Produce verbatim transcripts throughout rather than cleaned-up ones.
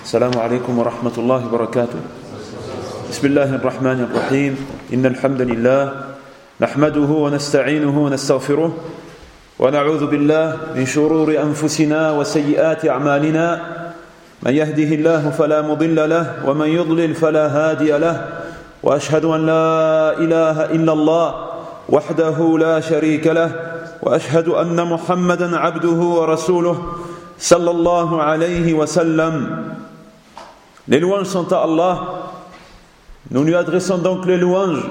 السلام عليكم ورحمة الله وبركاته. بسم الله الرحمن الرحيم. إن الحمد لله نحمده ونستعينه ونستغفره ونعوذ بالله من شرور أنفسنا وسيئات أعمالنا. من يهده الله فلا مضل له ومن يضلل فلا هادي له وأشهد أن لا إله إلا الله وحده لا شريك له وأشهد أن محمدا عبده ورسوله صلى الله عليه وسلم. Les louanges sont à Allah. Nous lui adressons donc les louanges.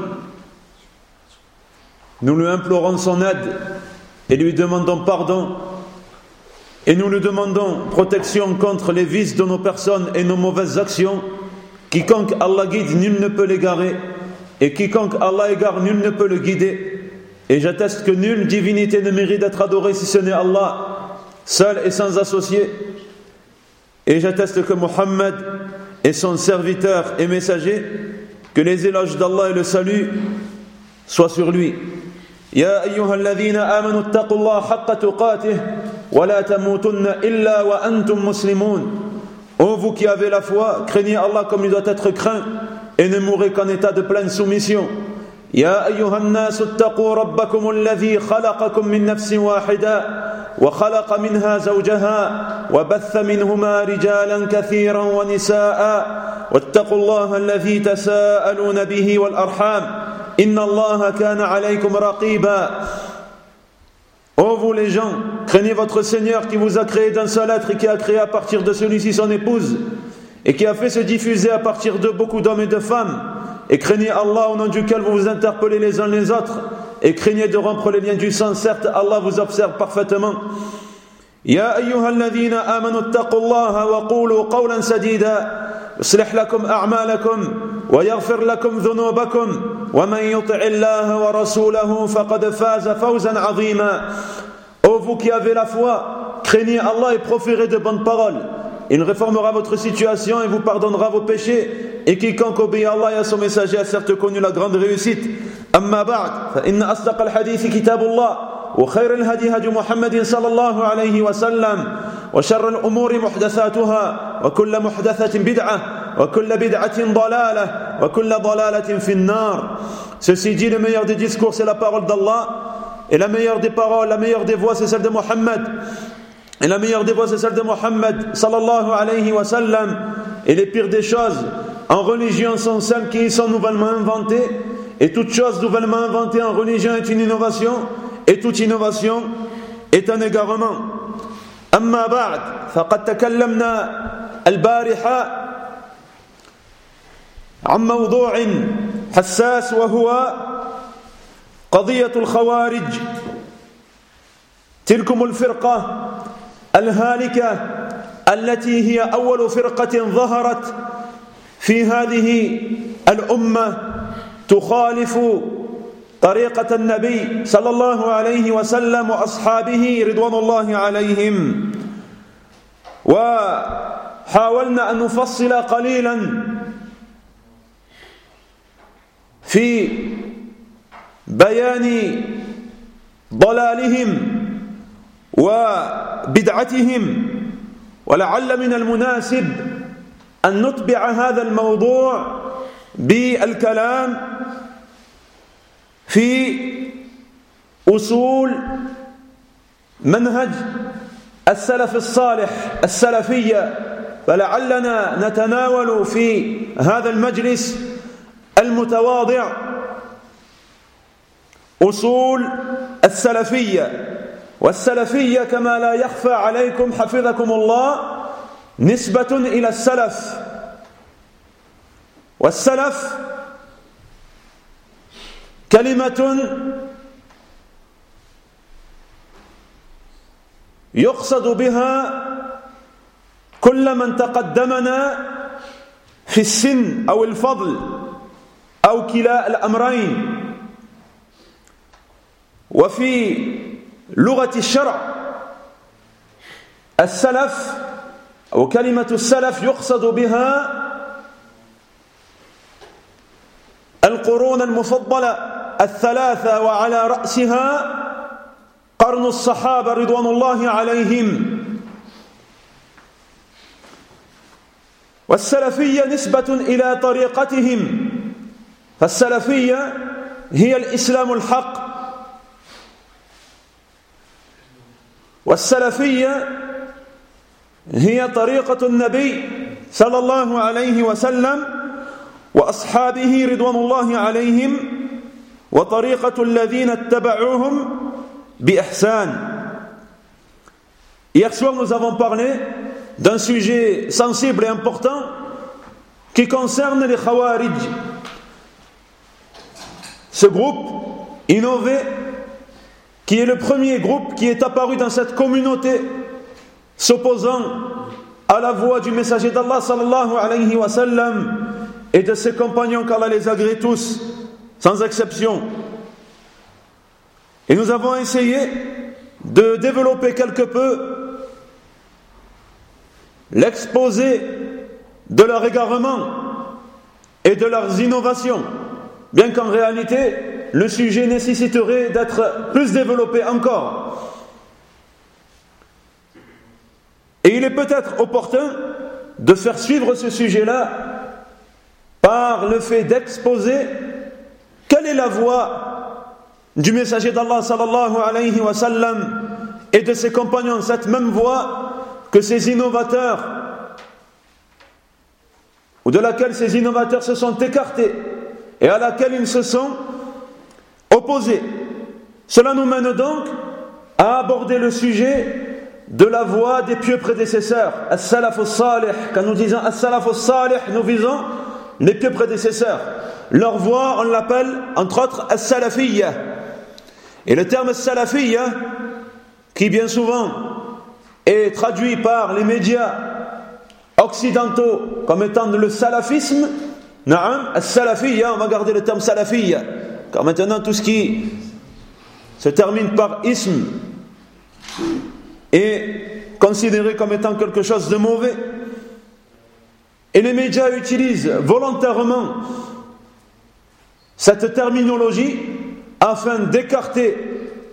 Nous lui implorons son aide et lui demandons pardon. Et nous lui demandons protection contre les vices de nos personnes et nos mauvaises actions. Quiconque Allah guide, nul ne peut l'égarer. Et quiconque Allah égare, nul ne peut le guider. Et j'atteste que nulle divinité ne mérite d'être adorée si ce n'est Allah, seul et sans associé. Et j'atteste que Mohammed est son serviteur et messager, que les éloges d'Allah et le salut soient sur lui. Ya ayyuhalladhina amanu ittaqullaha haqqa tuqatih wa la tamutunna illa wa antum muslimun. Ô vous qui avez la foi, craignez Allah comme il doit être craint et ne mourrez qu'en état de pleine soumission. يا أيها الناس اتقوا ربكم الذي خلقكم من نفس واحدة وخلق منها زوجها وبث منهما رجالا كثيرا ونساء واتقوا الله الذي تساءلون به والأرحام إن الله كان عليكم رقيبا. Ô vous les gens, craignez votre Seigneur qui vous a créé d'un seul être et qui a créé à partir de celui-ci son épouse et qui a fait se diffuser à partir de beaucoup d'hommes et de femmes. Et craignez Allah au nom duquel vous vous interpellez les uns les autres. Et craignez de rompre les liens du sang. Certes, Allah vous observe parfaitement. Ya ayyuhalladhina amanu ittaqullaha wa qulu qawlan sadida yuslih lakum a'malakum wa yaghfir lakum dhunubakum wa man yuti'illaha wa rasulahu faqad faza fawzan 'azima. Ô vous qui avez la foi, craignez Allah et proférez de bonnes paroles. Il réformera votre situation et vous pardonnera vos péchés. Et quiconque obéit à Allah et à son messager a certes connu la grande réussite. Amma ba'd, fa inna asdaq al-hadith kitabullah wa khayr al-hadi hadi Muhammadin sallallahu alayhi wa sallam wa sharr al-umuri muhdathatuha wa kull muhdathatin bid'ah wa kull bid'atin dalalah wa kull dalalatin fi an-nar. Ceci dit, le meilleur des discours c'est la parole d'Allah et la meilleure des paroles, la meilleure des voix c'est celle de Muhammad. Et la meilleure des voix c'est celle de Muhammad sallallahu alayhi wa sallam. Et les pires des choses en religion sont celles qui sont nouvellement inventées. Et toute chose nouvellement inventée en religion est une innovation. Et toute innovation est un égarement. Amma ba'd, faqad takallamna al-bariha عن موضوع حساس وهو قضية الخوارج. تلكم الفرقة الهالكة التي هي أول فرقة ظهرت في هذه الأمة تخالف طريقة النبي صلى الله عليه وسلم وأصحابه رضوان الله عليهم. وحاولنا أن نفصل قليلا في بيان ضلالهم وبدعتهم. ولعل من المناسب أن نتبع هذا الموضوع بالكلام في أصول منهج السلف الصالح السلفية. فلعلنا نتناول في هذا المجلس المتواضع أصول السلفية. والسلفية كما لا يخفى عليكم حفظكم الله نسبة إلى السلف. والسلف كلمة يقصد بها كل من تقدمنا في السن أو الفضل أو كلا الأمرين. وفي لغة الشرع السلف أو كلمة السلف يقصد بها القرون المفضلة الثلاثة وعلى رأسها قرن الصحابة رضوان الله عليهم. والسلفية نسبة إلى طريقتهم فالسلفية هي الإسلام الحق والسلفية هي طريقة النبي صلى الله عليه وسلم وأصحابه رضوان الله عليهم وطريقة الذين اتبعوهم بإحسان. Hier soir, nous avons parlé d'un sujet sensible et important qui concerne les Khawarij. Ce groupe innové, qui est le premier groupe qui est apparu dans cette communauté, s'opposant à la voix du messager d'Allah sallallahu alayhi wa sallam et de ses compagnons, qu'Allah les agrée tous, sans exception. Et nous avons essayé de développer quelque peu l'exposé de leur égarement et de leurs innovations, bien qu'en réalité le sujet nécessiterait d'être plus développé encore. Et il est peut-être opportun de faire suivre ce sujet-là par le fait d'exposer quelle est la voie du messager d'Allah sallallahu alayhi wa sallam et de ses compagnons, cette même voie que ces innovateurs, ou de laquelle ces innovateurs se sont écartés et à laquelle ils se sont opposés. Cela nous mène donc à aborder le sujet de la voie des pieux prédécesseurs, as-salaf as-salih. Quand nous disons as-salaf as-salih, nous visons les pieux prédécesseurs. Leur voie, on l'appelle entre autres as-salafiyya. Et le terme as-salafiyya, qui bien souvent est traduit par les médias occidentaux comme étant le salafisme, na'am, as-salafiyya, on va garder le terme salafiyya, car maintenant tout ce qui se termine par ism est considéré comme étant quelque chose de mauvais. Et les médias utilisent volontairement cette terminologie afin d'écarter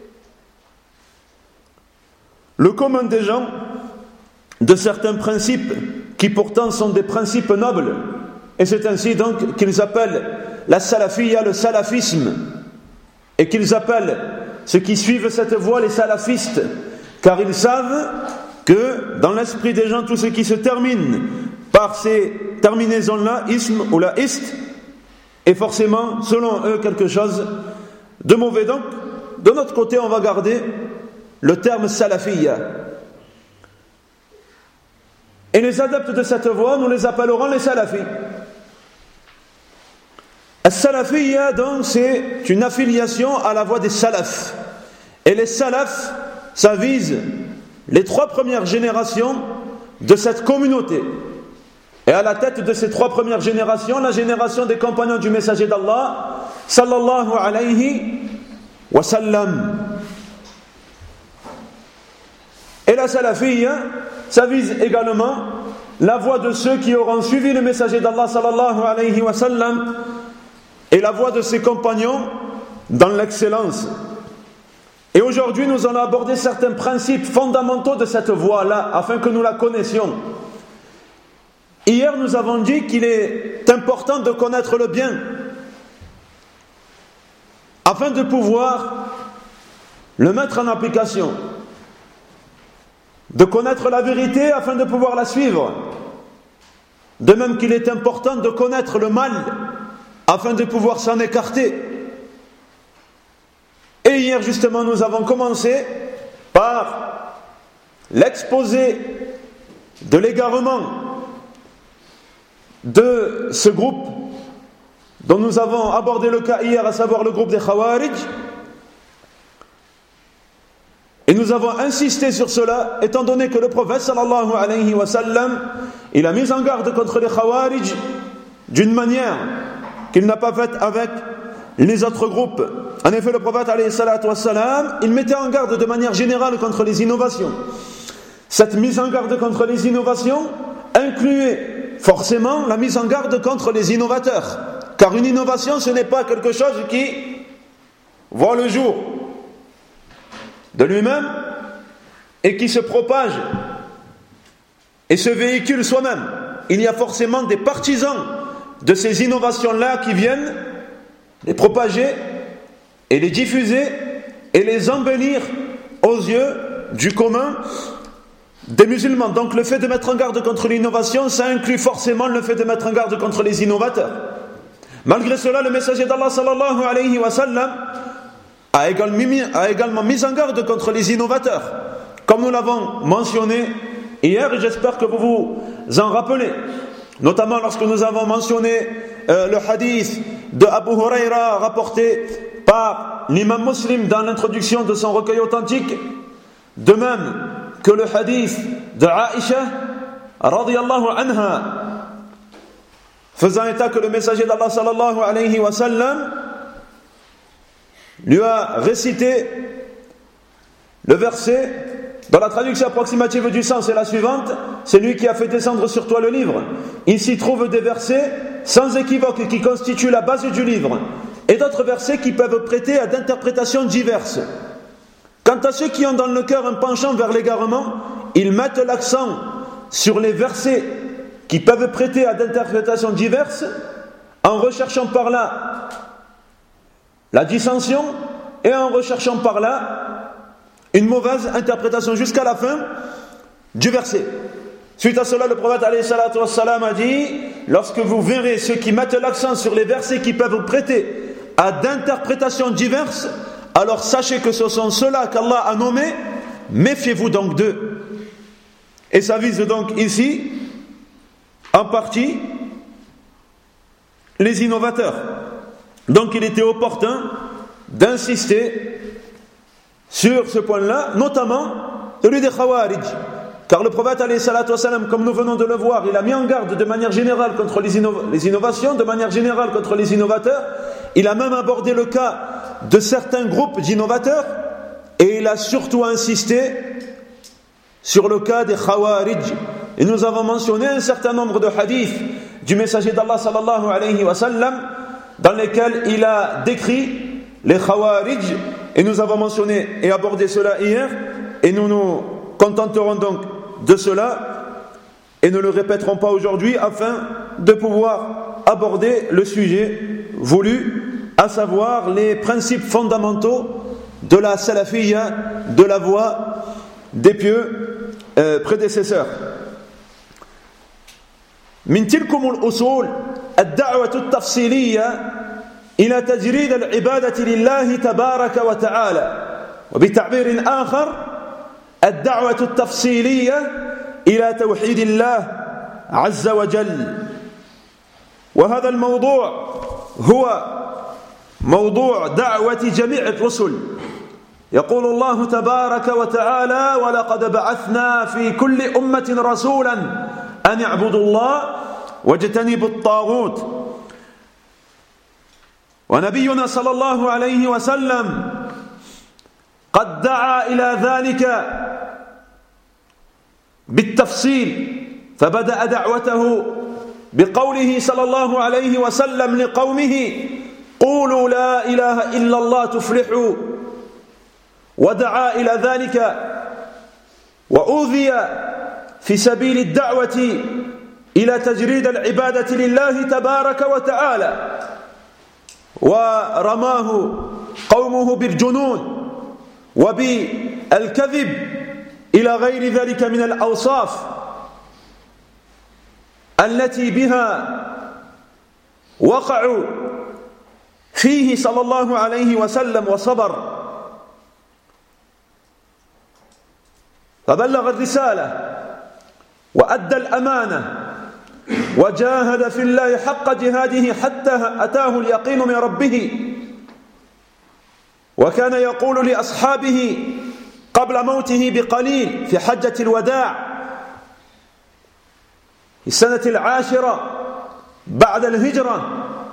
le commun des gens de certains principes qui pourtant sont des principes nobles. Et c'est ainsi donc qu'ils appellent la salafiyya le salafisme, et qu'ils appellent ceux qui suivent cette voie les salafistes, car ils savent que dans l'esprit des gens, tout ce qui se termine par ces terminaisons-là, ism ou la ist, est forcément, selon eux, quelque chose de mauvais. Donc, de notre côté, on va garder le terme salafiyya. Et les adeptes de cette voie, nous les appellerons les salafis. As-salafiyya, donc, c'est une affiliation à la voie des salafs. Et les salafs, ça vise les trois premières générations de cette communauté. Et à la tête de ces trois premières générations, la génération des compagnons du messager d'Allah, sallallahu alayhi wa sallam. Et la salafiyya, ça vise également la voie de ceux qui auront suivi le messager d'Allah sallallahu alayhi wa sallam et la voie de ses compagnons dans l'excellence. Et aujourd'hui, nous allons aborder certains principes fondamentaux de cette voie-là, afin que nous la connaissions. Hier, nous avons dit qu'il est important de connaître le bien, afin de pouvoir le mettre en application, de connaître la vérité afin de pouvoir la suivre, de même qu'il est important de connaître le mal afin de pouvoir s'en écarter. Et hier justement nous avons commencé par l'exposé de l'égarement de ce groupe dont nous avons abordé le cas hier, à savoir le groupe des Khawarij. Et nous avons insisté sur cela, étant donné que le prophète sallallahu alayhi wa sallam, il a mis en garde contre les Khawarij d'une manière qu'il n'a pas faite avec les autres groupes. En effet, le prophète alayhi salatu wa salam, il mettait en garde de manière générale contre les innovations. Cette mise en garde contre les innovations incluait forcément la mise en garde contre les innovateurs. Car une innovation, ce n'est pas quelque chose qui voit le jour de lui-même et qui se propage et se véhicule soi-même. il y a forcément des partisans de ces innovations-là qui viennent les propager et les diffuser et les embellir aux yeux du commun des musulmans. Donc le fait de mettre en garde contre l'innovation, ça inclut forcément le fait de mettre en garde contre les innovateurs. Malgré cela, le messager d'Allah sallallahu alayhi wa sallam a également mis en garde contre les innovateurs, comme nous l'avons mentionné hier, et j'espère que vous vous en rappelez, notamment lorsque nous avons mentionné euh, le hadith de Abu Huraira rapporté par l'imam Muslim dans l'introduction de son recueil authentique, de même que le hadith de Aïcha radiyallahu anha, faisant état que le messager d'Allah sallallahu alayhi wa sallam lui a récité le verset dont la traduction approximative du sens est la suivante: c'est lui qui a fait descendre sur toi le livre. Il s'y trouve des versets sans équivoque qui constituent la base du livre et d'autres versets qui peuvent prêter à d'interprétations diverses. Quant à ceux qui ont dans le cœur un penchant vers l'égarement, ils mettent l'accent sur les versets qui peuvent prêter à d'interprétations diverses en recherchant par là la dissension et en recherchant par là une mauvaise interprétation jusqu'à la fin du verset. Suite à cela, le prophète alayhi salatu wassalam a dit: lorsque vous verrez ceux qui mettent l'accent sur les versets qui peuvent prêter à d'interprétations diverses, alors sachez que ce sont ceux-là qu'Allah a nommés, méfiez-vous donc d'eux. Et ça vise donc ici en partie les innovateurs. Donc il était opportun d'insister sur ce point-là, notamment celui des Khawarij. Car le prophète alayhi salatu wassalam, comme nous venons de le voir, il a mis en garde de manière générale contre les, inno- les innovations, de manière générale contre les innovateurs. Il a même abordé le cas de certains groupes d'innovateurs et il a surtout insisté sur le cas des Khawarij. Et nous avons mentionné un certain nombre de hadiths du messager d'Allah sallallahu alayhi wa sallam dans lesquels il a décrit les Khawarij, et nous avons mentionné et abordé cela hier, et nous nous contenterons donc de cela et ne le répéterons pas aujourd'hui afin de pouvoir aborder le sujet voulu, à savoir les principes fondamentaux de la salafiyya, de la voie des pieux euh, prédécesseurs. من تلكم الأصول الدعوة التفصيلية إلى تجريد العبادة لله تبارك وتعالى، وبتعبير آخر الدعوة التفصيلية إلى توحيد الله عز وجل. وهذا الموضوع هو موضوع دعوة جميع الرسل. يقول الله تبارك وتعالى: ولقد بعثنا في كل أمة رسولا أن اعبدوا الله واجتنبوا الطاغوت. ونبينا صلى الله عليه وسلم قد دعا إلى ذلك بالتفصيل، فبدأ دعوته بقوله صلى الله عليه وسلم لقومه: قولوا لا إله إلا الله تفلحوا. ودعا إلى ذلك وأوذي في سبيل الدعوة إلى تجريد العبادة لله تبارك وتعالى، ورماه قومه بالجنون وبالكذب إلى غير ذلك من الأوصاف التي بها وقعوا فيه صلى الله عليه وسلم وصبر، فبلغ الرسالة وأدى الأمانة وجاهد في الله حق جهاده حتى أتاه اليقين من ربه. وكان يقول لأصحابه قبل موته بقليل في حجة الوداع في السنة العاشرة بعد الهجرة: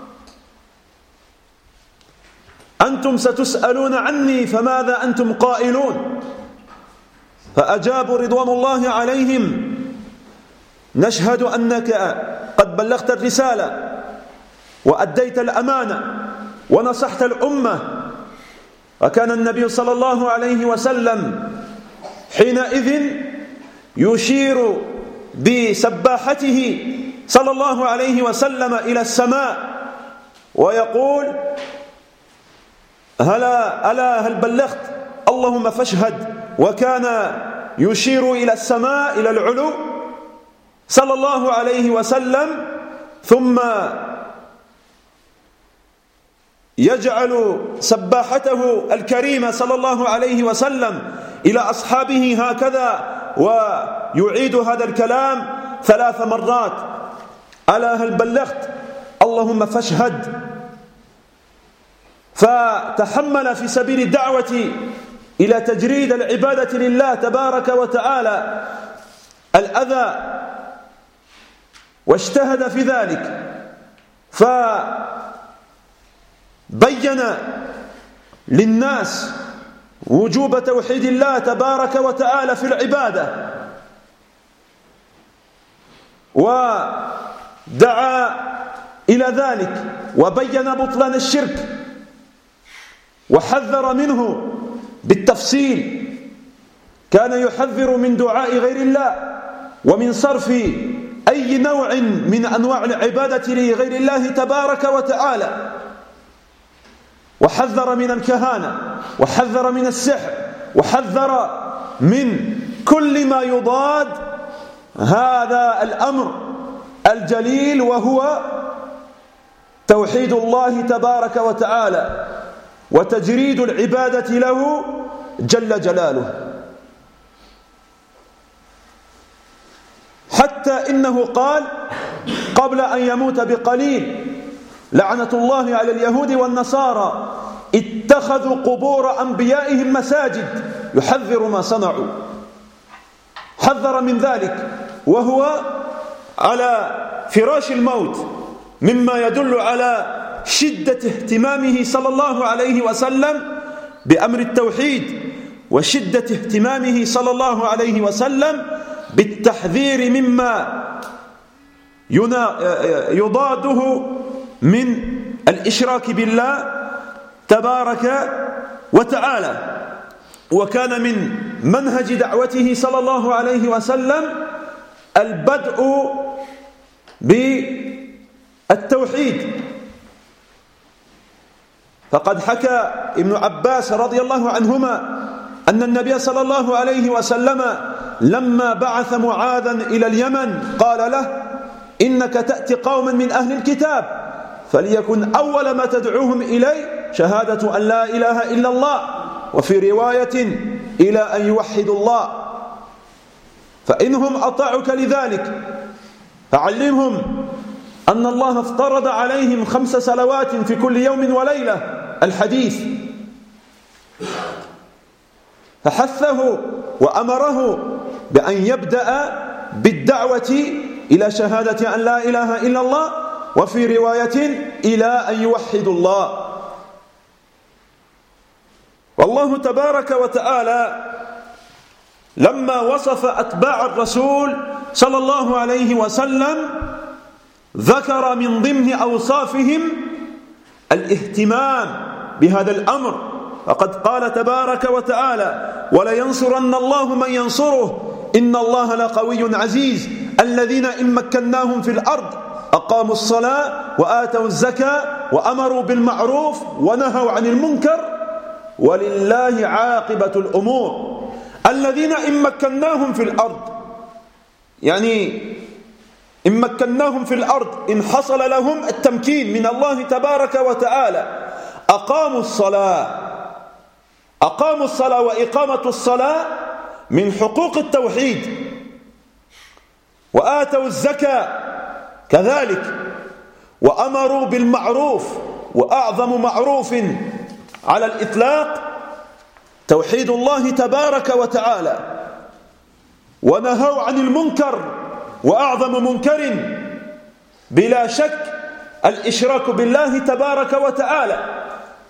أنتم ستسألون عني فماذا أنتم قائلون؟ فأجابوا رضوان الله عليهم: نشهد أنك قد بلغت الرسالة وأديت الأمانة ونصحت الأمة. وكان النبي صلى الله عليه وسلم حينئذ يشير بسباحته صلى الله عليه وسلم إلى السماء ويقول هلا ألا هل بلغت اللهم فاشهد، وكان يشير إلى السماء إلى العلو صلى الله عليه وسلم، ثم يجعل سباحته الكريمة صلى الله عليه وسلم إلى أصحابه هكذا ويعيد هذا الكلام ثلاث مرات: ألا هل بلغت اللهم فاشهد. فتحمل في سبيل الدعوة إلى تجريد العبادة لله تبارك وتعالى الأذى، واجتهد في ذلك، فبين للناس وجوب توحيد الله تبارك وتعالى في العبادة، ودعا إلى ذلك، وبين بطلان الشرك، وحذر منه بالتفصيل. كان يحذر من دعاء غير الله ومن صرف أي نوع من أنواع العبادة لغير الله تبارك وتعالى، وحذر من الكهانة، وحذر من السحر، وحذر من كل ما يضاد هذا الأمر الجليل، وهو توحيد الله تبارك وتعالى وتجريد العبادة له جل جلاله. حتى إنه قال قبل أن يموت بقليل لعنة الله على اليهود والنصارى اتخذوا قبور أنبيائهم مساجد، يحذر ما صنعوا، حذر من ذلك وهو على فراش الموت، مما يدل على شدة اهتمامه صلى الله عليه وسلم بأمر التوحيد، وشدة اهتمامه صلى الله عليه وسلم بالتحذير مما يضاده من الإشراك بالله تبارك وتعالى. وكان من منهج دعوته صلى الله عليه وسلم البدء بالتوحيد. فقد حكى ابن عباس رضي الله عنهما أن النبي صلى الله عليه وسلم لما بعث معاذا إلى اليمن قال له: إنك تأتي قوما من أهل الكتاب، فليكن أول ما تدعوهم إليه شهادة أن لا إله إلا الله، وفي رواية إلى أن يوحدوا الله، فإنهم أطاعك لذلك فعلمهم أن الله افترض عليهم خمس صلوات في كل يوم وليلة، الحديث. فحثه وأمره بأن يبدأ بالدعوة إلى شهادة أن لا إله إلا الله، وفي رواية إلى أن يوحدوا الله. والله تبارك وتعالى لما وصف أتباع الرسول صلى الله عليه وسلم ذكر من ضمن أوصافهم الاهتمام بهذا الأمر، فقد قال تبارك وتعالى: ولينصرن الله من ينصره إن الله لقوي عزيز، الذين إن مكناهم في الأرض أقاموا الصلاة وآتوا الزكاة وأمروا بالمعروف ونهوا عن المنكر ولله عاقبة الأمور. الذين إن مكناهم في الأرض، يعني إن مكناهم في الأرض إن حصل لهم التمكين من الله تبارك وتعالى، أقاموا الصلاة. أقاموا الصلاة، وإقامة الصلاة من حقوق التوحيد، وآتوا الزكاة كذلك، وأمروا بالمعروف، وأعظم معروف على الإطلاق توحيد الله تبارك وتعالى، ونهوا عن المنكر، وأعظم منكر بلا شك الإشراك بالله تبارك وتعالى.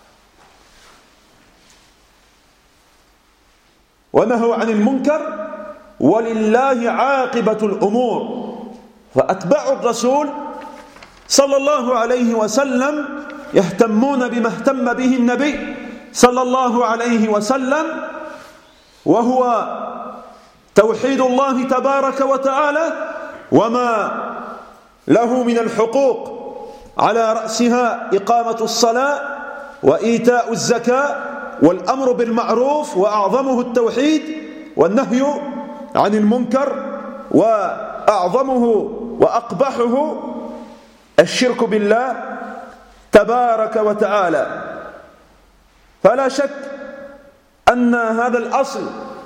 ونهوا عن المنكر ولله عاقبة الأمور. فأتباع الرسول صلى الله عليه وسلم يهتمون بما اهتم به النبي صلى الله عليه وسلم، وهو توحيد الله تبارك وتعالى، وما له من الحقوق على رأسها إقامة الصلاة وإيتاء الزكاة والأمر بالمعروف وأعظمه التوحيد والنهي عن المنكر وأعظمه وأقبحه الشرك بالله تبارك وتعالى. فلا شك أن هذا الأصل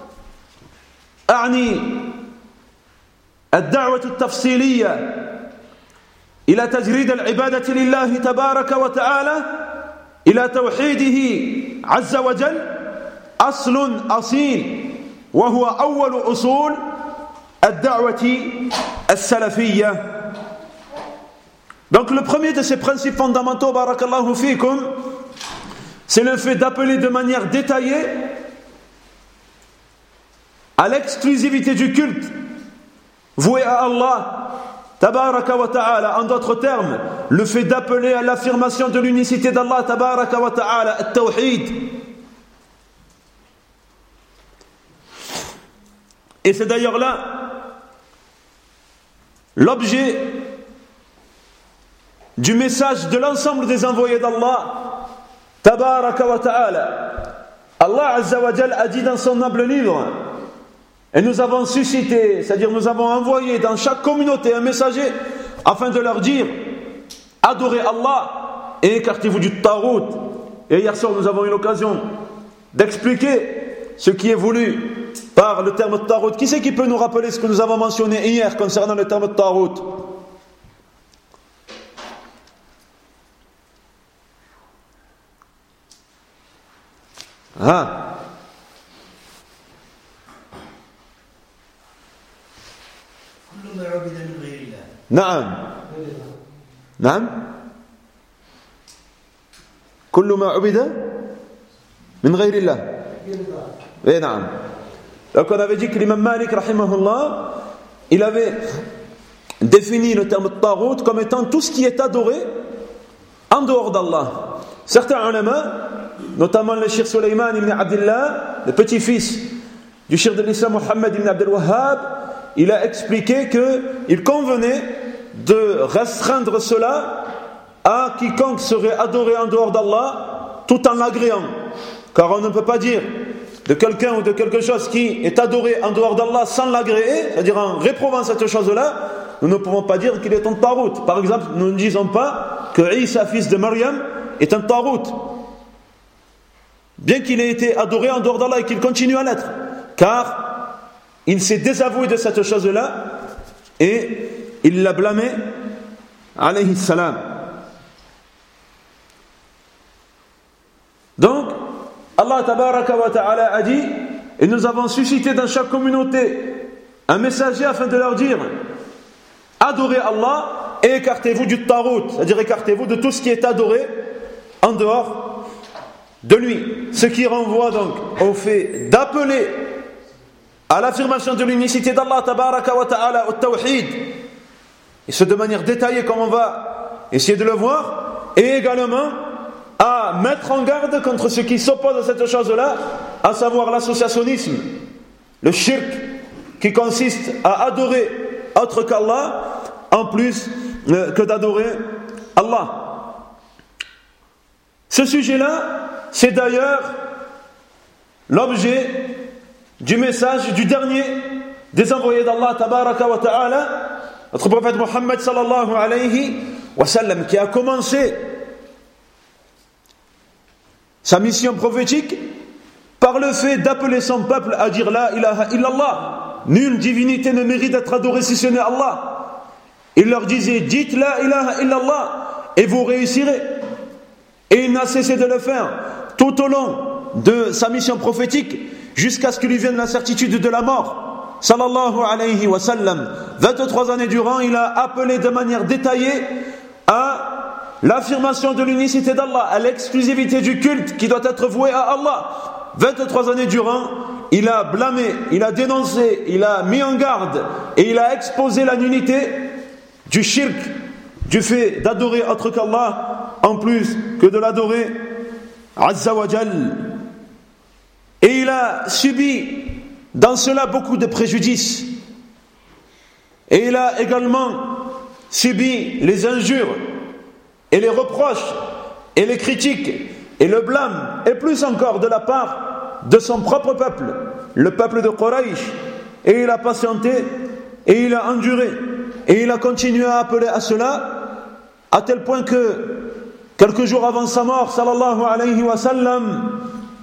أعني الدعوة التفصيلية إلى تجريد العبادة لله تبارك وتعالى إلى توحيده عز وجل أصل أصيل وهو أول أصول الدعوة السلفية. Donc le premier de ces principes fondamentaux, barakallahu fikum, c'est le fait d'appeler de manière détaillée à l'exclusivité du culte voué à Allah tabaraka wa ta'ala. En d'autres termes, le fait d'appeler à l'affirmation de l'unicité d'Allah tabaraka wa ta'ala, at-tawhid. Et c'est d'ailleurs là l'objet du message de l'ensemble des envoyés d'Allah tabaraka wa ta'ala. Allah azza wa jal a dit dans son noble livre: et nous avons suscité, c'est-à-dire nous avons envoyé dans chaque communauté un messager afin de leur dire: adorez Allah et écartez-vous du tarout. Et hier soir nous avons eu l'occasion d'expliquer ce qui est voulu par le terme tarout. Qui c'est qui peut nous rappeler ce que nous avons mentionné hier concernant le terme tarout? Ah. نعم نعم كل ما عبد من غير الله. Et نعم. Donc on avait dit que l'imam Malik rahimahullah, il avait défini le terme tarout comme étant tout ce qui est adoré en dehors d'Allah. Certains ulama, notamment le Cheikh Sulayman ibn Abdullah, le petit-fils du Cheikh de l'Islam Mohammed ibn Abdel Wahhab, il a expliqué qu'il convenait de restreindre cela à quiconque serait adoré en dehors d'Allah tout en l'agréant. Car on ne peut pas dire de quelqu'un ou de quelque chose qui est adoré en dehors d'Allah sans l'agréer, c'est-à-dire en réprouvant cette chose-là, nous ne pouvons pas dire qu'il est un tarout. Par exemple, nous ne disons pas que Isa, fils de Maryam, est un tarout, bien qu'il ait été adoré en dehors d'Allah et qu'il continue à l'être, car il s'est désavoué de cette chose-là et il l'a blâmé, alayhi salam. Donc, Allah tabaraka wa ta'ala a dit: et nous avons suscité dans chaque communauté un messager afin de leur dire: adorez Allah et écartez-vous du tarout, c'est-à-dire écartez-vous de tout ce qui est adoré en dehors de lui. Ce qui renvoie donc au fait d'appeler à l'affirmation de l'unicité d'Allah tabaraka wa ta'ala, au tawhid, et ce de manière détaillée comme on va essayer de le voir, et également à mettre en garde contre ce qui s'oppose à cette chose-là, à savoir l'associationnisme, le shirk, qui consiste à adorer autre qu'Allah en plus euh, que d'adorer Allah. Ce sujet-là, c'est d'ailleurs l'objet du message du dernier des envoyés d'Allah tabaraka wa ta'ala, notre prophète Mohammed sallallahu alayhi wa sallam, qui a commencé sa mission prophétique par le fait d'appeler son peuple à dire la ilaha illallah. Nulle divinité ne mérite d'être adorée si ce n'est Allah. Il leur disait: dites la ilaha illallah et vous réussirez. Et il n'a cessé de le faire tout au long de sa mission prophétique jusqu'à ce que lui vienne la certitude de la mort. Sallallahu alayhi wa sallam. vingt-trois années durant, il a appelé de manière détaillée à l'affirmation de l'unicité d'Allah, à l'exclusivité du culte qui doit être voué à Allah. vingt-trois années durant, il a blâmé, il a dénoncé, il a mis en garde et il a exposé la nullité du shirk, du fait d'adorer autre qu'Allah en plus que de l'adorer Azza wa Jal. Et il a subi dans cela beaucoup de préjudices. Et il a également subit les injures et les reproches et les critiques et le blâme, et plus encore de la part de son propre peuple, le peuple de Quraysh, et il a patienté, et il a enduré, et il a continué à appeler à cela, à tel point que quelques jours avant sa mort, sallallahu alayhi wa sallam,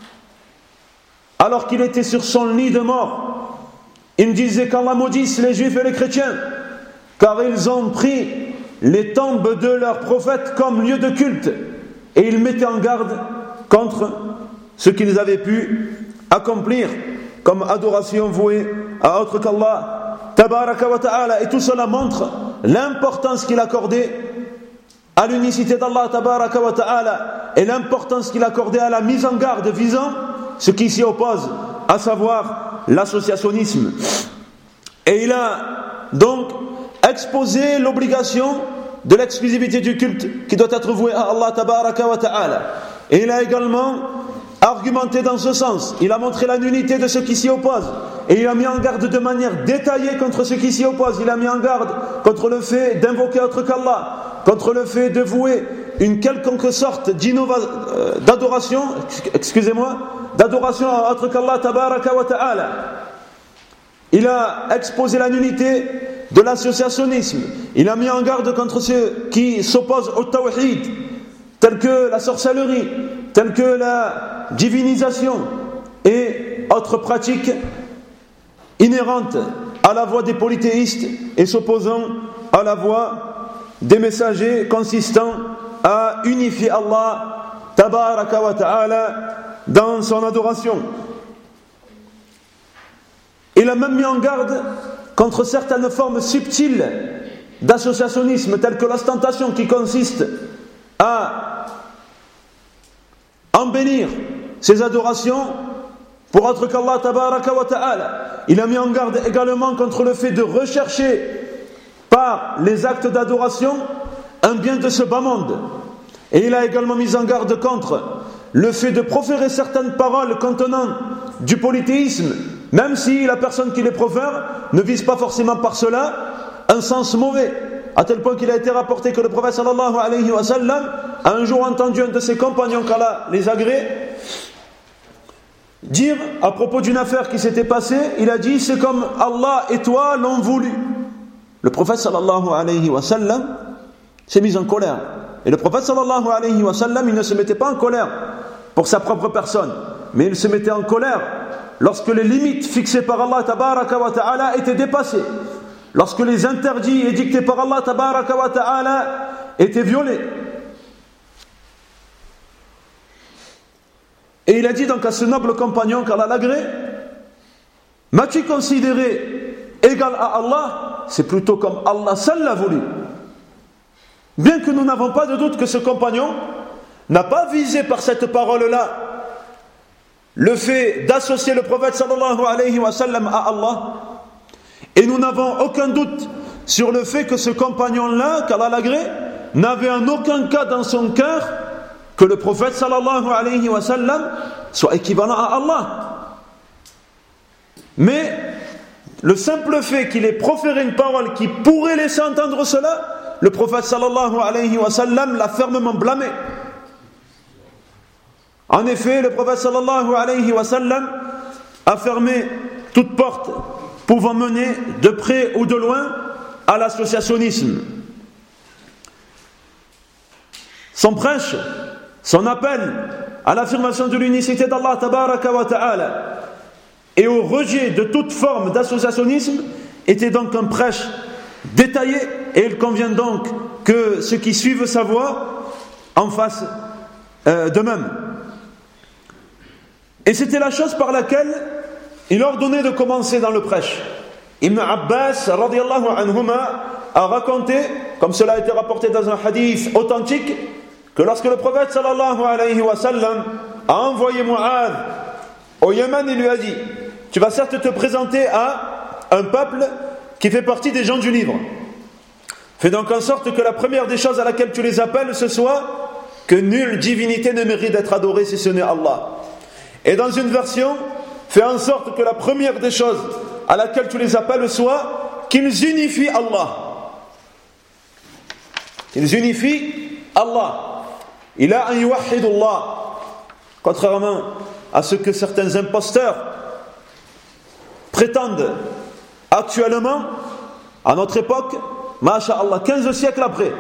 alors qu'il était sur son lit de mort, il disait qu'Allah maudisse les juifs et les chrétiens, car ils ont pris les tombes de leurs prophètes comme lieu de culte, et il mettait en garde contre ce qu'ils avaient pu accomplir comme adoration vouée à autre qu'Allah tabaraka wa ta'ala. Et tout cela montre l'importance qu'il accordait à l'unicité d'Allah tabaraka wa ta'ala et l'importance qu'il accordait à la mise en garde visant ce qui s'y oppose, à savoir l'associationnisme. Et il a donc exposé l'obligation de l'exclusivité du culte qui doit être voué à Allah tabaraka wa ta'ala. Et il a également argumenté dans ce sens. Il a montré la nullité de ceux qui s'y opposent. Et il a mis en garde de manière détaillée contre ceux qui s'y opposent. Il a mis en garde contre le fait d'invoquer autre qu'Allah, contre le fait de vouer une quelconque sorte euh, d'adoration, excusez-moi, d'adoration à autre qu'Allah tabaraka wa ta'ala. Il a exposé la nullité de l'associationnisme. Il a mis en garde contre ceux qui s'opposent au tawhid, tels que la sorcellerie, tels que la divinisation et autres pratiques inhérentes à la voie des polythéistes et s'opposant à la voie des messagers consistant à unifier Allah tabaraka wa ta'ala dans son adoration. Il a même mis en garde contre certaines formes subtiles d'associationnisme, telles que l'ostentation qui consiste à embellir ses adorations pour autre qu'Allah tabaraka wa ta'ala. Il a mis en garde également contre le fait de rechercher par les actes d'adoration un bien de ce bas monde. Et il a également mis en garde contre le fait de proférer certaines paroles contenant du polythéisme, même si la personne qui les profère ne vise pas forcément par cela un sens mauvais, à tel point qu'il a été rapporté que le prophète sallallahu alayhi wa sallam a un jour entendu un de ses compagnons, qu'Allah les agrée, dire à propos d'une affaire qui s'était passée. Il a dit: c'est comme Allah et toi l'ont voulu. Le prophète sallallahu alayhi wa sallam s'est mis en colère. Et le prophète sallallahu alayhi wa sallam, il ne se mettait pas en colère pour sa propre personne, mais il se mettait en colère lorsque les limites fixées par Allah tabaraka wa ta'ala étaient dépassées, lorsque les interdits édictés par Allah tabaraka wa ta'ala étaient violés. Et il a dit donc à ce noble compagnon qu'Allah l'agrée: m'as-tu considéré égal à Allah? C'est plutôt comme Allah seul l'a voulu. Bien que nous n'avons pas de doute que ce compagnon n'a pas visé par cette parole-là le fait d'associer le prophète sallallahu alayhi wa sallam à Allah, et nous n'avons aucun doute sur le fait que ce compagnon-là, qu'Allah l'agrée, n'avait en aucun cas dans son cœur que le prophète sallallahu alayhi wa sallam soit équivalent à Allah. Mais le simple fait qu'il ait proféré une parole qui pourrait laisser entendre cela, le prophète sallallahu alayhi wa sallam l'a fermement blâmé. En effet, le prophète sallallahu alayhi wa sallam a fermé toute porte pouvant mener de près ou de loin à l'associationnisme. Son prêche, son appel à l'affirmation de l'unicité d'Allah tabaraka wa ta'ala et au rejet de toute forme d'associationnisme était donc un prêche détaillé, et il convient donc que ceux qui suivent sa voie en fassent euh, de même. Et c'était la chose par laquelle il ordonnait de commencer dans le prêche. Ibn Abbas radiyallahu anhuma a raconté, comme cela a été rapporté dans un hadith authentique, que lorsque le prophète sallallahu alayhi wa sallam a envoyé Mu'adh au Yémen, il lui a dit: tu vas certes te présenter à un peuple qui fait partie des gens du livre. Fais donc en sorte que la première des choses à laquelle tu les appelles, ce soit que nulle divinité ne mérite d'être adorée si ce n'est Allah. Et dans une version, fais en sorte que la première des choses à laquelle tu les appelles soit qu'ils unifient Allah. Ils unifient Allah. Il a un yuwahhidullah. Contrairement à ce que certains imposteurs prétendent actuellement, à notre époque, masha'Allah, quinze siècles après.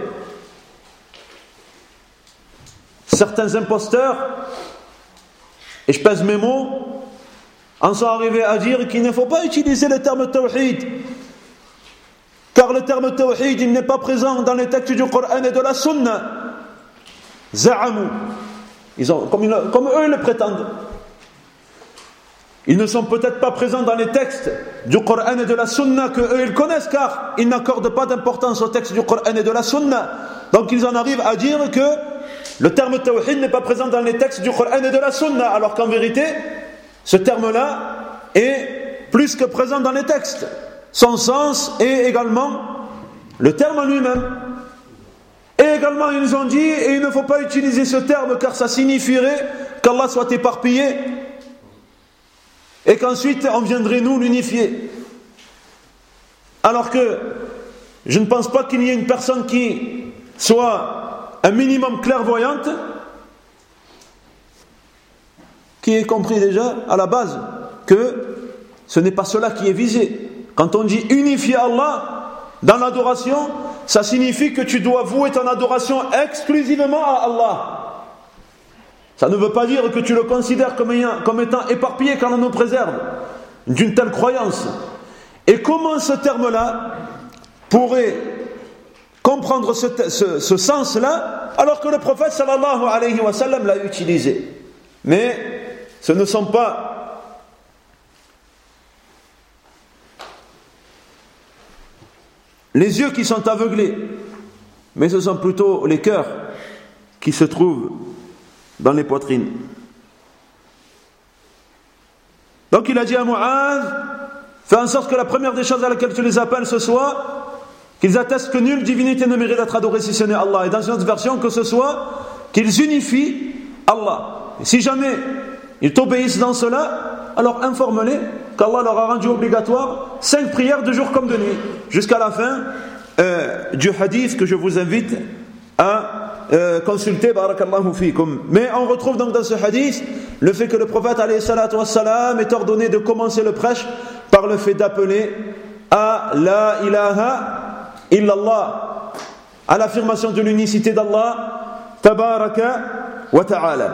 Certains imposteurs, et je pèse mes mots, en sont arrivés à dire qu'il ne faut pas utiliser le terme tawhid, car le terme tawhid, il n'est pas présent dans les textes du Coran et de la Sunna. Za'amu. Ils ont, comme, ils, comme eux le prétendent. Ils ne sont peut-être pas présents dans les textes du Coran et de la Sunna que eux ils connaissent, car ils n'accordent pas d'importance aux textes du Coran et de la Sunna. Donc ils en arrivent à dire que le terme tawhid n'est pas présent dans les textes du Coran et de la Sunna, alors qu'en vérité, ce terme-là est plus que présent dans les textes. Son sens est également le terme lui-même. Et également, ils nous ont dit, et il ne faut pas utiliser ce terme car ça signifierait qu'Allah soit éparpillé et qu'ensuite on viendrait nous l'unifier. Alors que je ne pense pas qu'il y ait une personne qui soit un minimum clairvoyante qui ait compris déjà à la base que ce n'est pas cela qui est visé. Quand on dit unifier Allah dans l'adoration, ça signifie que tu dois vouer ton adoration exclusivement à Allah. Ça ne veut pas dire que tu le considères comme étant, comme étant éparpillé, car on nous préserve d'une telle croyance. Et comment ce terme-là pourrait comprendre ce, ce, ce sens-là, alors que le prophète sallallahu alayhi wa sallam l'a utilisé? Mais ce ne sont pas les yeux qui sont aveuglés, mais ce sont plutôt les cœurs qui se trouvent dans les poitrines. Donc il a dit à Mu'adh, fais en sorte que la première des choses à laquelle tu les appelles ce soit qu'ils attestent que nulle divinité ne mérite d'être adorée si ce n'est Allah, et dans une autre version que ce soit qu'ils unifient Allah. Et si jamais ils t'obéissent dans cela, alors informe-les qu'Allah leur a rendu obligatoire cinq prières de jour comme de nuit, jusqu'à la fin euh, du hadith que je vous invite à euh, consulter, barakallahu fikum. Mais on retrouve donc dans ce hadith le fait que le prophète alayhi salatu wassalam est ordonné de commencer le prêche par le fait d'appeler à la ilaha illallah, à l'affirmation de l'unicité d'Allah tabaraka wa ta'ala.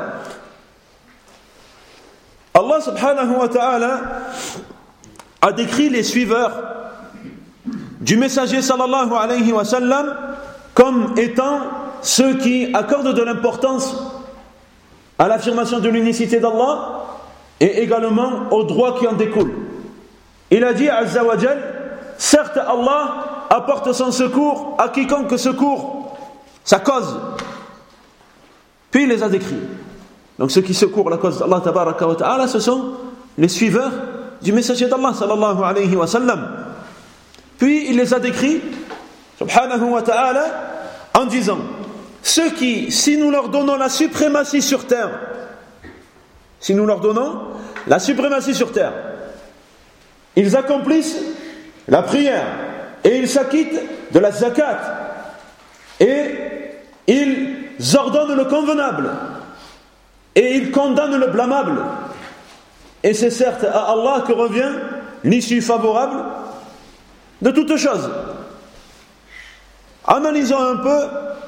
Allah subhanahu wa ta'ala a décrit les suiveurs du messager sallallahu alayhi wa sallam comme étant ceux qui accordent de l'importance à l'affirmation de l'unicité d'Allah et également aux droits qui en découlent. Il a dit azza wa jal, certes Allah apporte son secours à quiconque secourt sa cause. Puis il les a décrits. Donc ceux qui secourent la cause d'Allah tabaraka wa ta'ala, ce sont les suiveurs du messager d'Allah sallallahu alayhi wa sallam. Puis il les a décrits subhanahu wa ta'ala en disant, ceux qui, si nous leur donnons la suprématie sur terre, si nous leur donnons la suprématie sur terre, ils accomplissent la prière et ils s'acquittent de la zakat et ils ordonnent le convenable et ils condamnent le blâmable, et c'est certes à Allah que revient l'issue favorable de toutes choses. Analysons un peu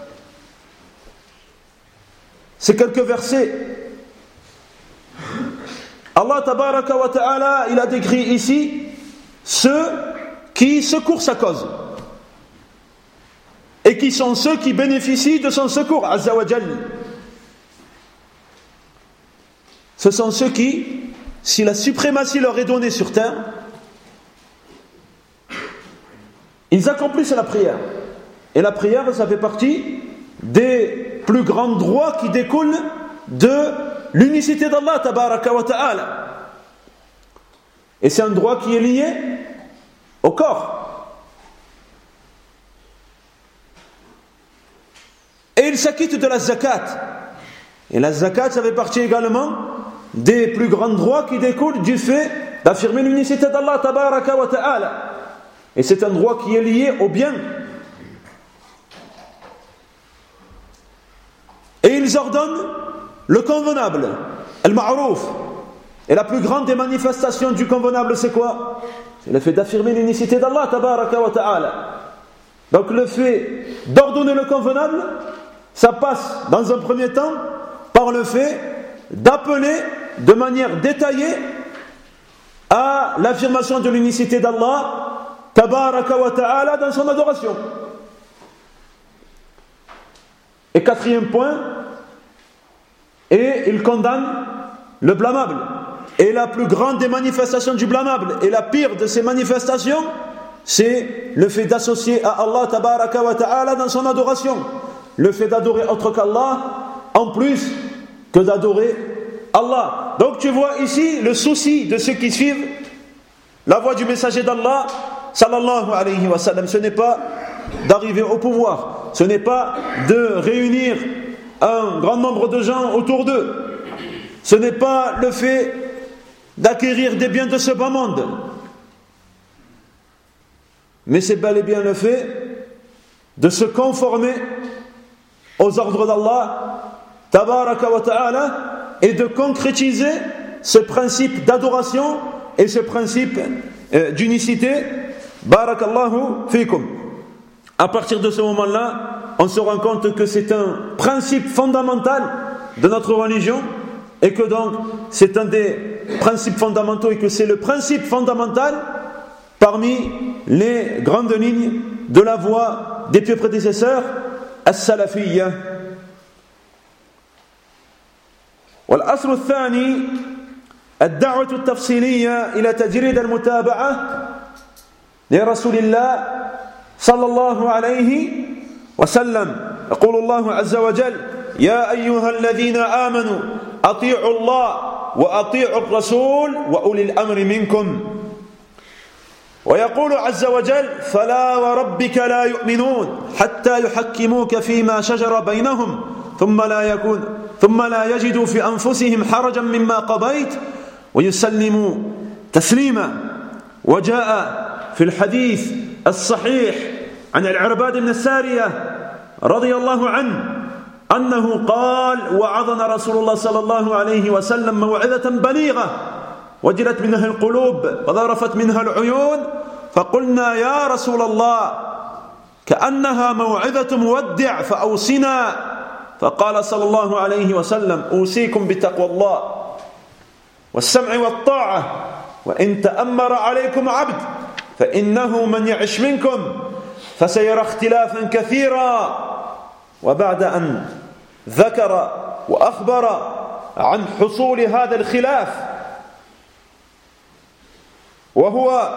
ces quelques versets. Allah tabaraka wa ta'ala, il a décrit ici ceux qui secourent sa cause et qui sont ceux qui bénéficient de son secours azza wa jal. Ce sont ceux qui, si la suprématie leur est donnée sur terre, ils accomplissent la prière. Et la prière, ça fait partie des plus grands droits qui découlent de l'unicité d'Allah tabaraka wa ta'ala. Et c'est un droit qui est lié au corps. Et ils s'acquittent de la zakat. Et la zakat, ça fait partie également des plus grands droits qui découlent du fait d'affirmer l'unicité d'Allah tabaraka wa ta'ala. Et c'est un droit qui est lié au bien. Et ils ordonnent le convenable, al-ma'rouf. Et la plus grande des manifestations du convenable, c'est quoi? C'est le fait d'affirmer l'unicité d'Allah, tabaraka wa ta'ala. Donc le fait d'ordonner le convenable, ça passe dans un premier temps par le fait d'appeler de manière détaillée à l'affirmation de l'unicité d'Allah, tabaraka wa ta'ala, dans son adoration. Et quatrième point, et il condamne le blâmable. Et la plus grande des manifestations du blâmable, et la pire de ces manifestations, c'est le fait d'associer à Allah tabaraka wa ta'ala dans son adoration. Le fait d'adorer autre qu'Allah, en plus que d'adorer Allah. Donc tu vois ici le souci de ceux qui suivent la voie du messager d'Allah, sallallahu alayhi wa sallam. Ce n'est pas d'arriver au pouvoir, ce n'est pas de réunir un grand nombre de gens autour d'eux, ce n'est pas le fait d'acquérir des biens de ce bas monde, mais c'est bel et bien le fait de se conformer aux ordres d'Allah tabaraka wa ta'ala et de concrétiser ce principe d'adoration et ce principe euh, d'unicité. Barakallahu fikum. À partir de ce moment-là, on se rend compte que c'est un principe fondamental de notre religion et que donc c'est un des principes fondamentaux et que c'est le principe fondamental parmi les grandes lignes de la voie des pieux prédécesseurs, as-salafiyya. والأصل الثاني الدعوة التفصيلية إلى تجريد المتابعة لرسول الله صلى الله عليه وسلم. يقول الله عز وجل: يا أيها الذين آمنوا أطيعوا الله وأطيعوا الرسول وأولي الأمر منكم. ويقول عز وجل: فلا وربك لا يؤمنون حتى يحكموك فيما شجر بينهم ثم لا يكون ثم لا يجدوا في أنفسهم حرجا مما قضيت ويسلموا تسليما. وجاء في الحديث الصحيح عن العرباد بن السارية رضي الله عنه أنه قال: وعظنا رسول الله صلى الله عليه وسلم موعظة بليغة وجلت منها القلوب وذرفت منها العيون فقلنا: يا رسول الله كأنها موعظة مودع فأوصنا. فقال صلى الله عليه وسلم: أوصيكم بتقوى الله والسمع والطاعة وإن تأمر عليكم عبد فإنه من يعش منكم فسيرى اختلافا كثيرا. وبعد أن ذكر وأخبر عن حصول هذا الخلاف وهو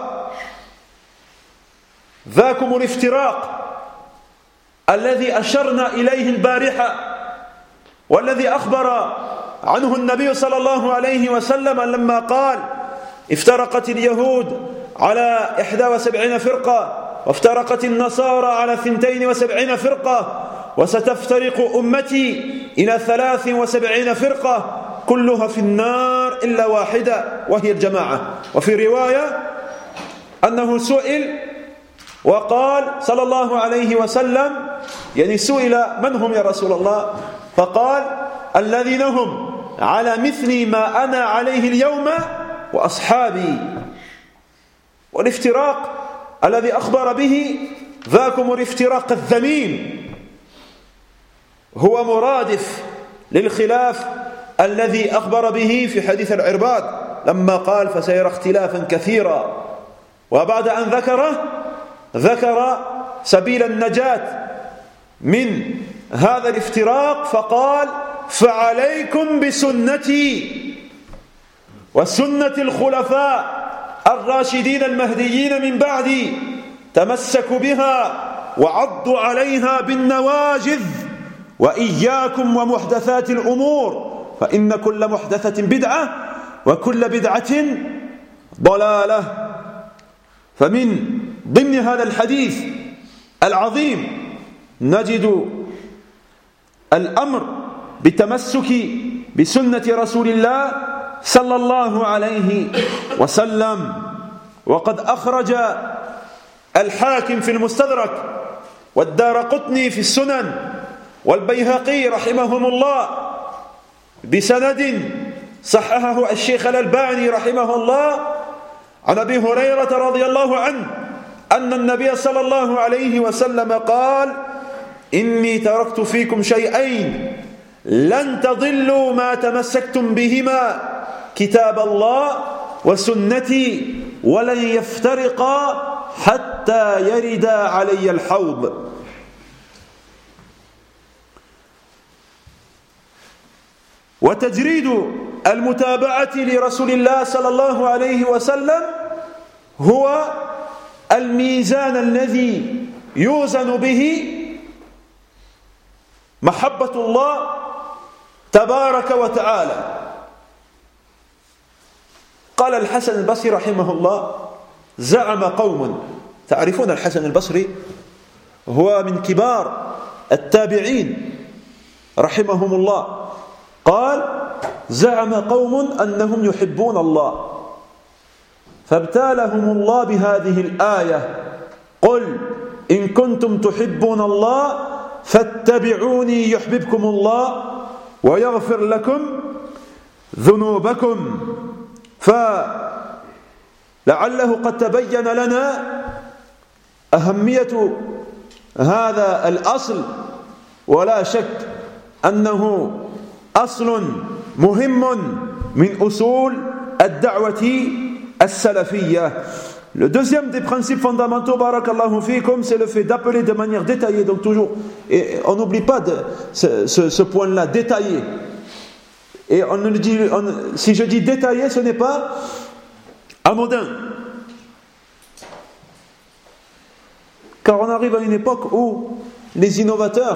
ذاكم الافتراق الذي أشرنا إليه البارحة والذي أخبر عنه النبي صلى الله عليه وسلم لما قال: افترقت اليهود على إحدى وسبعين فرقة وافترقت النصارى على ثنتين وسبعين فرقة وستفترق أمتي إلى ثلاث وسبعين فرقة كلها في النار إلا واحدة وهي الجماعة. وفي رواية أنه سئل وقال صلى الله عليه وسلم، يعني سئل: من هم يا رسول الله؟ فقال: الذين هم على مثل ما أنا عليه اليوم وأصحابي. والافتراق الذي أخبر به ذاكم الافتراق الذميم هو مرادف للخلاف الذي أخبر به في حديث العرباد لما قال: فسيرى اختلافا كثيرا. وبعد أن ذكره ذكر سبيل النجاة من هذا الافتراق فقال: فعليكم بسنتي وسنة الخلفاء الراشدين المهديين من بعدي تمسكوا بها وعضوا عليها بالنواجذ وإياكم ومحدثات الأمور فإن كل محدثة بدعة وكل بدعة ضلالة. فمن ضمن هذا الحديث العظيم نجد الأمر بالتمسك بسنة رسول الله صلى الله عليه وسلم. وقد أخرج الحاكم في المستدرك والدارقطني في السنن والبيهقي رحمهم الله بسند صححه الشيخ الألباني رحمه الله عن أبي هريرة رضي الله عنه أن النبي صلى الله عليه وسلم قال إني تركت فيكم شيئين لن تضلوا ما تمسكتم بهما كتاب الله وسنتي ولن يفترقا حتى يرد علي الحوض. وتجريد المتابعة لرسول الله صلى الله عليه وسلم هو الميزان الذي يوزن به محبة الله تبارك وتعالى. قال الحسن البصري رحمه الله زعم قوم، تعرفون الحسن البصري هو من كبار التابعين رحمهم الله، قال زعم قوم أنهم يحبون الله فابتالهم الله بهذه الآية قل إن كنتم تحبون الله فاتبعوني يحببكم الله ويغفر لكم ذنوبكم. فلعله قد تبين لنا أهمية هذا الأصل، ولا شك أنه أصل مهم من أصول الدعوة السلفية. Le deuxième des principes fondamentaux, barakallahu fikum, c'est le fait d'appeler de manière détaillée, donc toujours, et on n'oublie pas de, ce, ce, ce point-là, détaillé. Et on ne dit, on, si je dis détaillé, ce n'est pas anodin. Car on arrive à une époque où les innovateurs,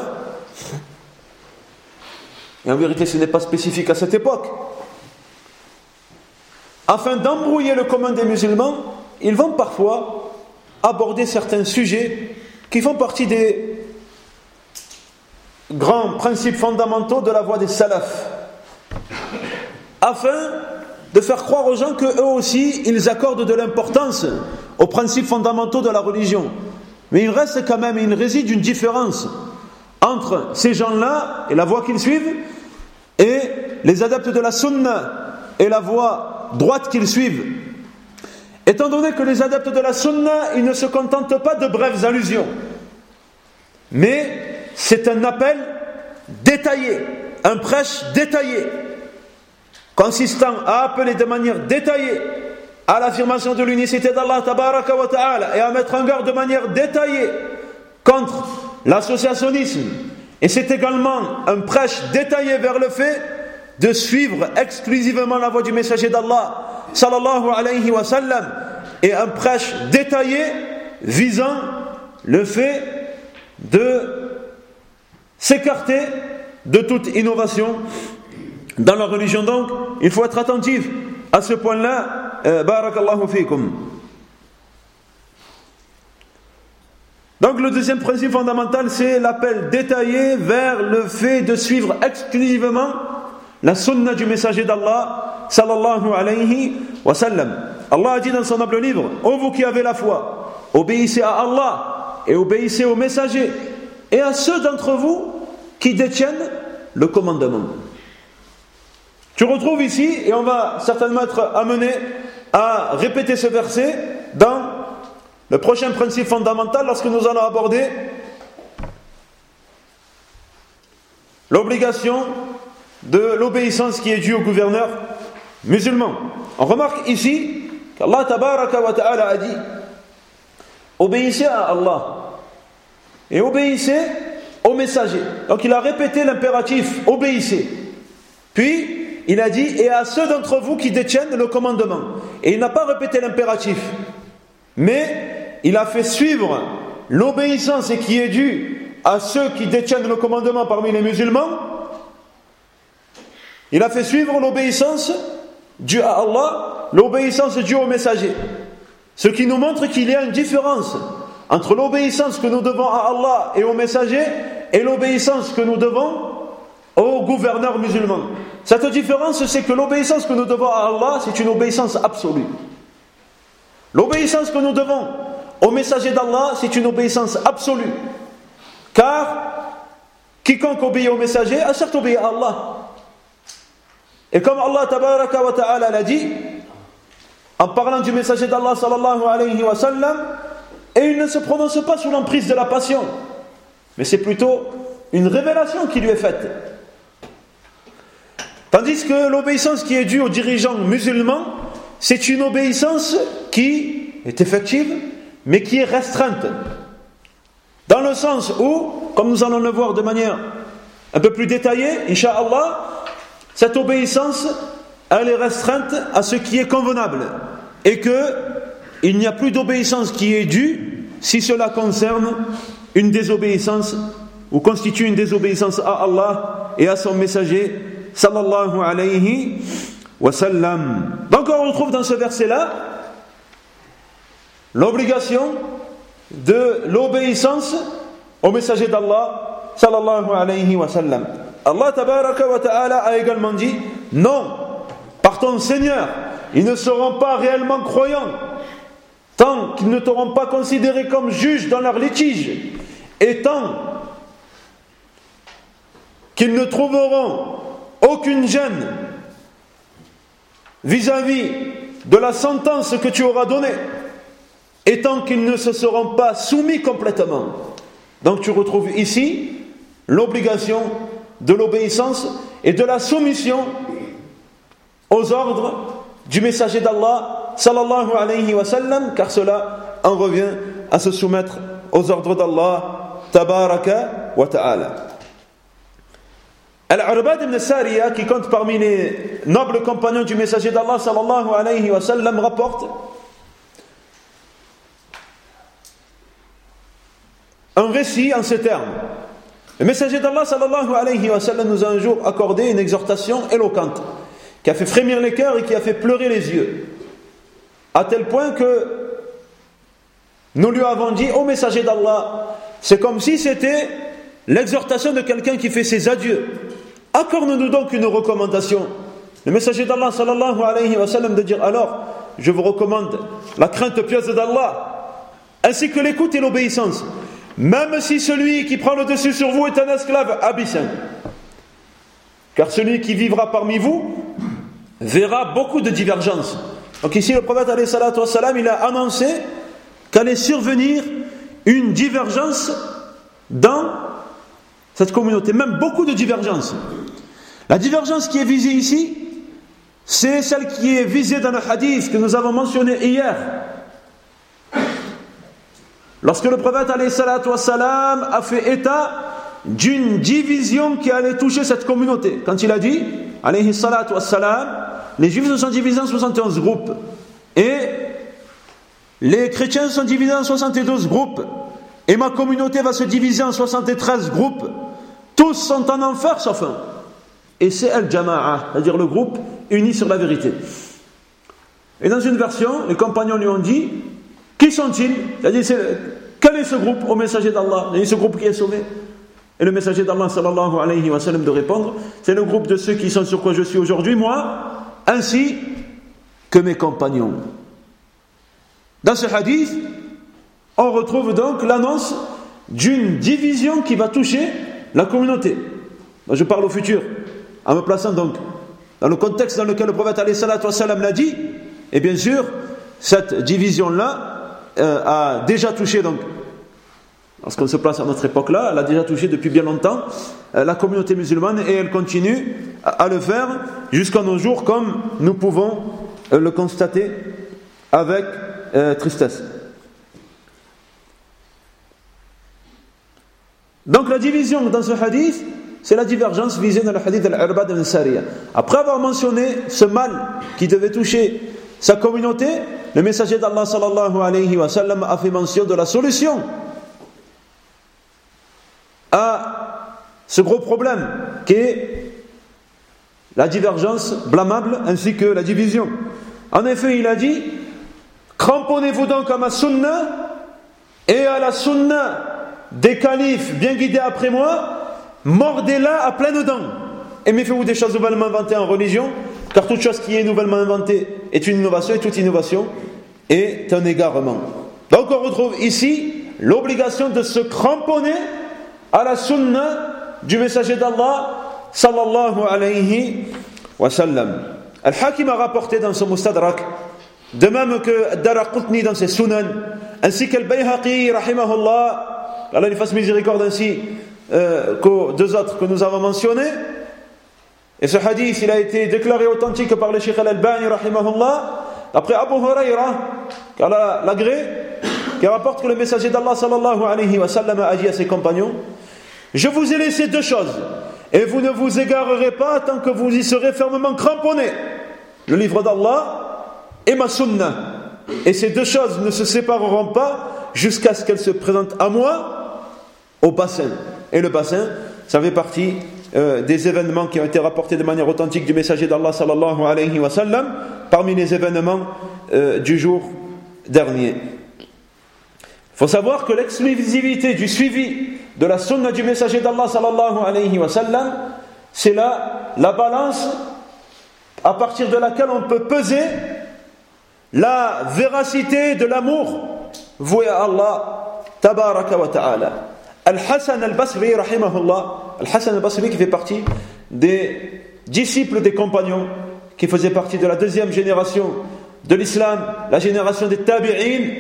et en vérité ce n'est pas spécifique à cette époque, afin d'embrouiller le commun des musulmans, ils vont parfois aborder certains sujets qui font partie des grands principes fondamentaux de la voie des salafs, afin de faire croire aux gens qu'eux aussi ils accordent de l'importance aux principes fondamentaux de la religion. Mais il reste quand même, il réside une différence entre ces gens-là et la voie qu'ils suivent et les adeptes de la sunna et la voie droite qu'ils suivent. Étant donné que les adeptes de la sunna, ils ne se contentent pas de brèves allusions, mais c'est un appel détaillé, un prêche détaillé, consistant à appeler de manière détaillée à l'affirmation de l'unicité d'Allah tabaraka wa ta'ala et à mettre en garde de manière détaillée contre l'associationnisme. Et c'est également un prêche détaillé vers le fait de suivre exclusivement la voie du messager d'Allah sallallahu alayhi wa sallam, et un prêche détaillé visant le fait de s'écarter de toute innovation dans la religion. Donc il faut être attentif à ce point-là. euh, barakallahu fikum. Donc le deuxième principe fondamental, c'est l'appel détaillé vers le fait de suivre exclusivement la sunna du messager d'Allah sallallahu alayhi wa sallam. Allah a dit dans son noble livre: ô vous qui avez la foi, obéissez à Allah et obéissez au messager et à ceux d'entre vous qui détiennent le commandement. Tu retrouves ici, et on va certainement être amené à répéter ce verset dans le prochain principe fondamental lorsque nous allons aborder l'obligation de l'obéissance qui est due au gouverneur musulman. On remarque ici qu'Allah tabaraka wa ta'ala a dit: obéissez à Allah et obéissez au messager. Donc il a répété l'impératif obéissez, puis il a dit et à ceux d'entre vous qui détiennent le commandement. Et il n'a pas répété l'impératif, mais il a fait suivre l'obéissance et qui est due à ceux qui détiennent le commandement parmi les musulmans. Il a fait suivre l'obéissance due à Allah, l'obéissance due au messager. Ce qui nous montre qu'il y a une différence entre l'obéissance que nous devons à Allah et au messager et l'obéissance que nous devons au gouverneur musulman. Cette différence, c'est que l'obéissance que nous devons à Allah, c'est une obéissance absolue. L'obéissance que nous devons au messager d'Allah, c'est une obéissance absolue. Car quiconque obéit au messager a certes obéi à Allah. Et comme Allah tabaraka wa ta'ala l'a dit, en parlant du messager d'Allah sallallahu alayhi wa sallam, et il ne se prononce pas sous l'emprise de la passion, mais c'est plutôt une révélation qui lui est faite. Tandis que l'obéissance qui est due aux dirigeants musulmans, c'est une obéissance qui est effective, mais qui est restreinte. Dans le sens où, comme nous allons le voir de manière un peu plus détaillée, Inch'Allah, cette obéissance, elle est restreinte à ce qui est convenable. Et qu'il n'y a plus d'obéissance qui est due si cela concerne une désobéissance ou constitue une désobéissance à Allah et à son messager sallallahu alayhi wa sallam. Donc on retrouve dans ce verset-là l'obligation de l'obéissance au messager d'Allah sallallahu alayhi wa sallam. Allah tabaraka wa ta'ala a également dit: non, par ton Seigneur, ils ne seront pas réellement croyants tant qu'ils ne t'auront pas considéré comme juge dans leur litige, et tant qu'ils ne trouveront aucune gêne vis-à-vis de la sentence que tu auras donnée, et tant qu'ils ne se seront pas soumis complètement. Donc tu retrouves ici l'obligation de l'obéissance et de la soumission aux ordres du messager d'Allah sallallahu alayhi wa sallam, car cela en revient à se soumettre aux ordres d'Allah tabaraka wa ta'ala. Al-Arbad ibn Sariya, qui compte parmi les nobles compagnons du messager d'Allah sallallahu alayhi wa sallam, rapporte un récit en ces termes. Le messager d'Allah sallallahu alayhi wa sallam nous a un jour accordé une exhortation éloquente qui a fait frémir les cœurs et qui a fait pleurer les yeux, à tel point que nous lui avons dit: ô messager d'Allah, c'est comme si c'était l'exhortation de quelqu'un qui fait ses adieux. Accorde-nous donc une recommandation. Le messager d'Allah sallallahu alayhi wa sallam de dire: alors, je vous recommande la crainte pieuse d'Allah, ainsi que l'écoute et l'obéissance, même si celui qui prend le dessus sur vous est un esclave abyssin. Car celui qui vivra parmi vous verra beaucoup de divergences. Donc ici le prophète alayhi salatu wassalam, il a annoncé qu'allait survenir une divergence dans cette communauté, même beaucoup de divergences. La divergence qui est visée ici, c'est celle qui est visée dans le hadith que nous avons mentionné hier. Lorsque le prophète alayhi salatu wassalam a fait état d'une division qui allait toucher cette communauté, quand il a dit alayhi salatu wassalam, les juifs se sont divisés en soixante et onze groupes et les chrétiens sont divisés en soixante et douze groupes et ma communauté va se diviser en soixante-treize groupes, tous sont en enfer sauf un, et c'est Al-Jama'a, c'est-à-dire le groupe uni sur la vérité. Et dans une version, les compagnons lui ont dit: qui sont-ils? C'est-à-dire, c'est, quel est ce groupe au messager d'Allah? Il y a ce groupe qui est sauvé. Et le messager d'Allah sallallahu alayhi wa sallam de répondre: c'est le groupe de ceux qui sont sur quoi je suis aujourd'hui, moi, ainsi que mes compagnons. Dans ce hadith, on retrouve donc l'annonce d'une division qui va toucher la communauté. Moi, je parle au futur, en me plaçant donc dans le contexte dans lequel le prophète alayhi salatu wa sallam l'a dit. Et bien sûr, cette division-là euh, a déjà touché, donc, lorsqu'on se place à notre époque-là, elle a déjà touché depuis bien longtemps euh, la communauté musulmane, et elle continue à, à le faire jusqu'à nos jours, comme nous pouvons euh, le constater avec euh, tristesse. Donc la division dans ce hadith, c'est la divergence visée dans le hadith de l'Arbad ibn Sariya. Après avoir mentionné ce mal qui devait toucher sa communauté, le messager d'Allah sallallahu alayhi wa sallam a fait mention de la solution à ce gros problème qui est la divergence blâmable ainsi que la division. En effet, il a dit: cramponnez-vous donc à ma sunna et à la sunna des califes bien guidés après moi, mordez-la à pleines dents et méfiez-vous des choses nouvellement inventées en religion, car toute chose qui est nouvellement inventée est une innovation, et toute innovation est un égarement. Donc on retrouve ici l'obligation de se cramponner à la sunna du messager d'Allah sallallahu alayhi wa sallam. Al-Hakim a rapporté dans son Mustadrak, de même que Ad-Daraqutni dans ses Sunan, ainsi qu'Al-Bayhaqi rahimahullah, Allah lui fasse miséricorde, ainsi euh, qu'aux deux autres que nous avons mentionnés. Et ce hadith, il a été déclaré authentique par le Cheikh Al-Albani rahimahullah, après Abu Huraira, car l'agré, qui rapporte que le messager d'Allah sallallahu alayhi wa sallam a dit à ses compagnons: je vous ai laissé deux choses, et vous ne vous égarerez pas tant que vous y serez fermement cramponnés: le livre d'Allah et ma sunna. Et ces deux choses ne se sépareront pas jusqu'à ce qu'elles se présentent à moi au bassin. Et le bassin, ça fait partie euh, des événements qui ont été rapportés de manière authentique du messager d'Allah sallallahu alayhi wa sallam, parmi les événements euh, du jour dernier. Il faut savoir que l'exclusivité du suivi de la sunna du messager d'Allah sallallahu alayhi wa sallam, c'est là la balance à partir de laquelle on peut peser la véracité de l'amour voué à Allah tabaraka wa ta'ala. Al-Hassan al-Basri rahimahullah, Al-Hassan al-Basri qui fait partie des disciples des compagnons, qui faisait partie de la deuxième génération de l'islam, la génération des tabi'in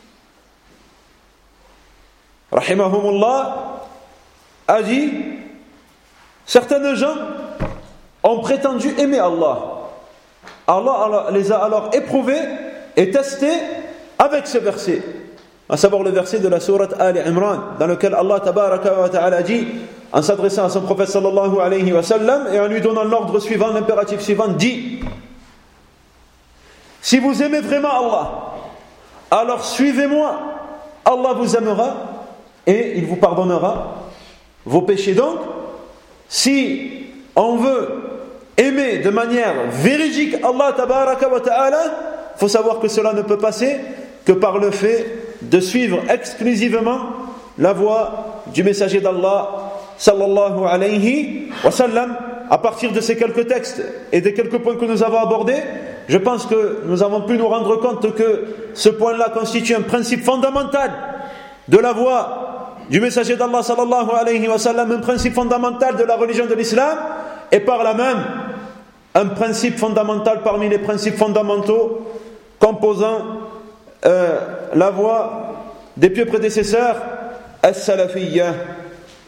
rahimahumullah, a dit: certains gens ont prétendu aimer Allah. Allah les a alors éprouvés et testés avec ce verset, à savoir le verset de la sourate Ali Imran, dans lequel Allah tabaraka wa ta'ala dit, en s'adressant à son prophète sallallahu alayhi wa sallam et en lui donnant l'ordre suivant, l'impératif suivant, dit: si vous aimez vraiment Allah, alors suivez-moi, Allah vous aimera et il vous pardonnera vos péchés. Donc, si on veut aimer de manière véridique Allah tabaraka wa ta'ala, il faut savoir que cela ne peut passer que par le fait de suivre exclusivement la voie du messager d'Allah sallallahu alayhi wa sallam. À partir de ces quelques textes et des quelques points que nous avons abordés, je pense que nous avons pu nous rendre compte que ce point-là constitue un principe fondamental de la voie du messager d'Allah sallallahu alayhi wa sallam, un principe fondamental de la religion de l'islam, et par là même un principe fondamental parmi les principes fondamentaux composant euh, la voie des pieux prédécesseurs, as-salafiyya.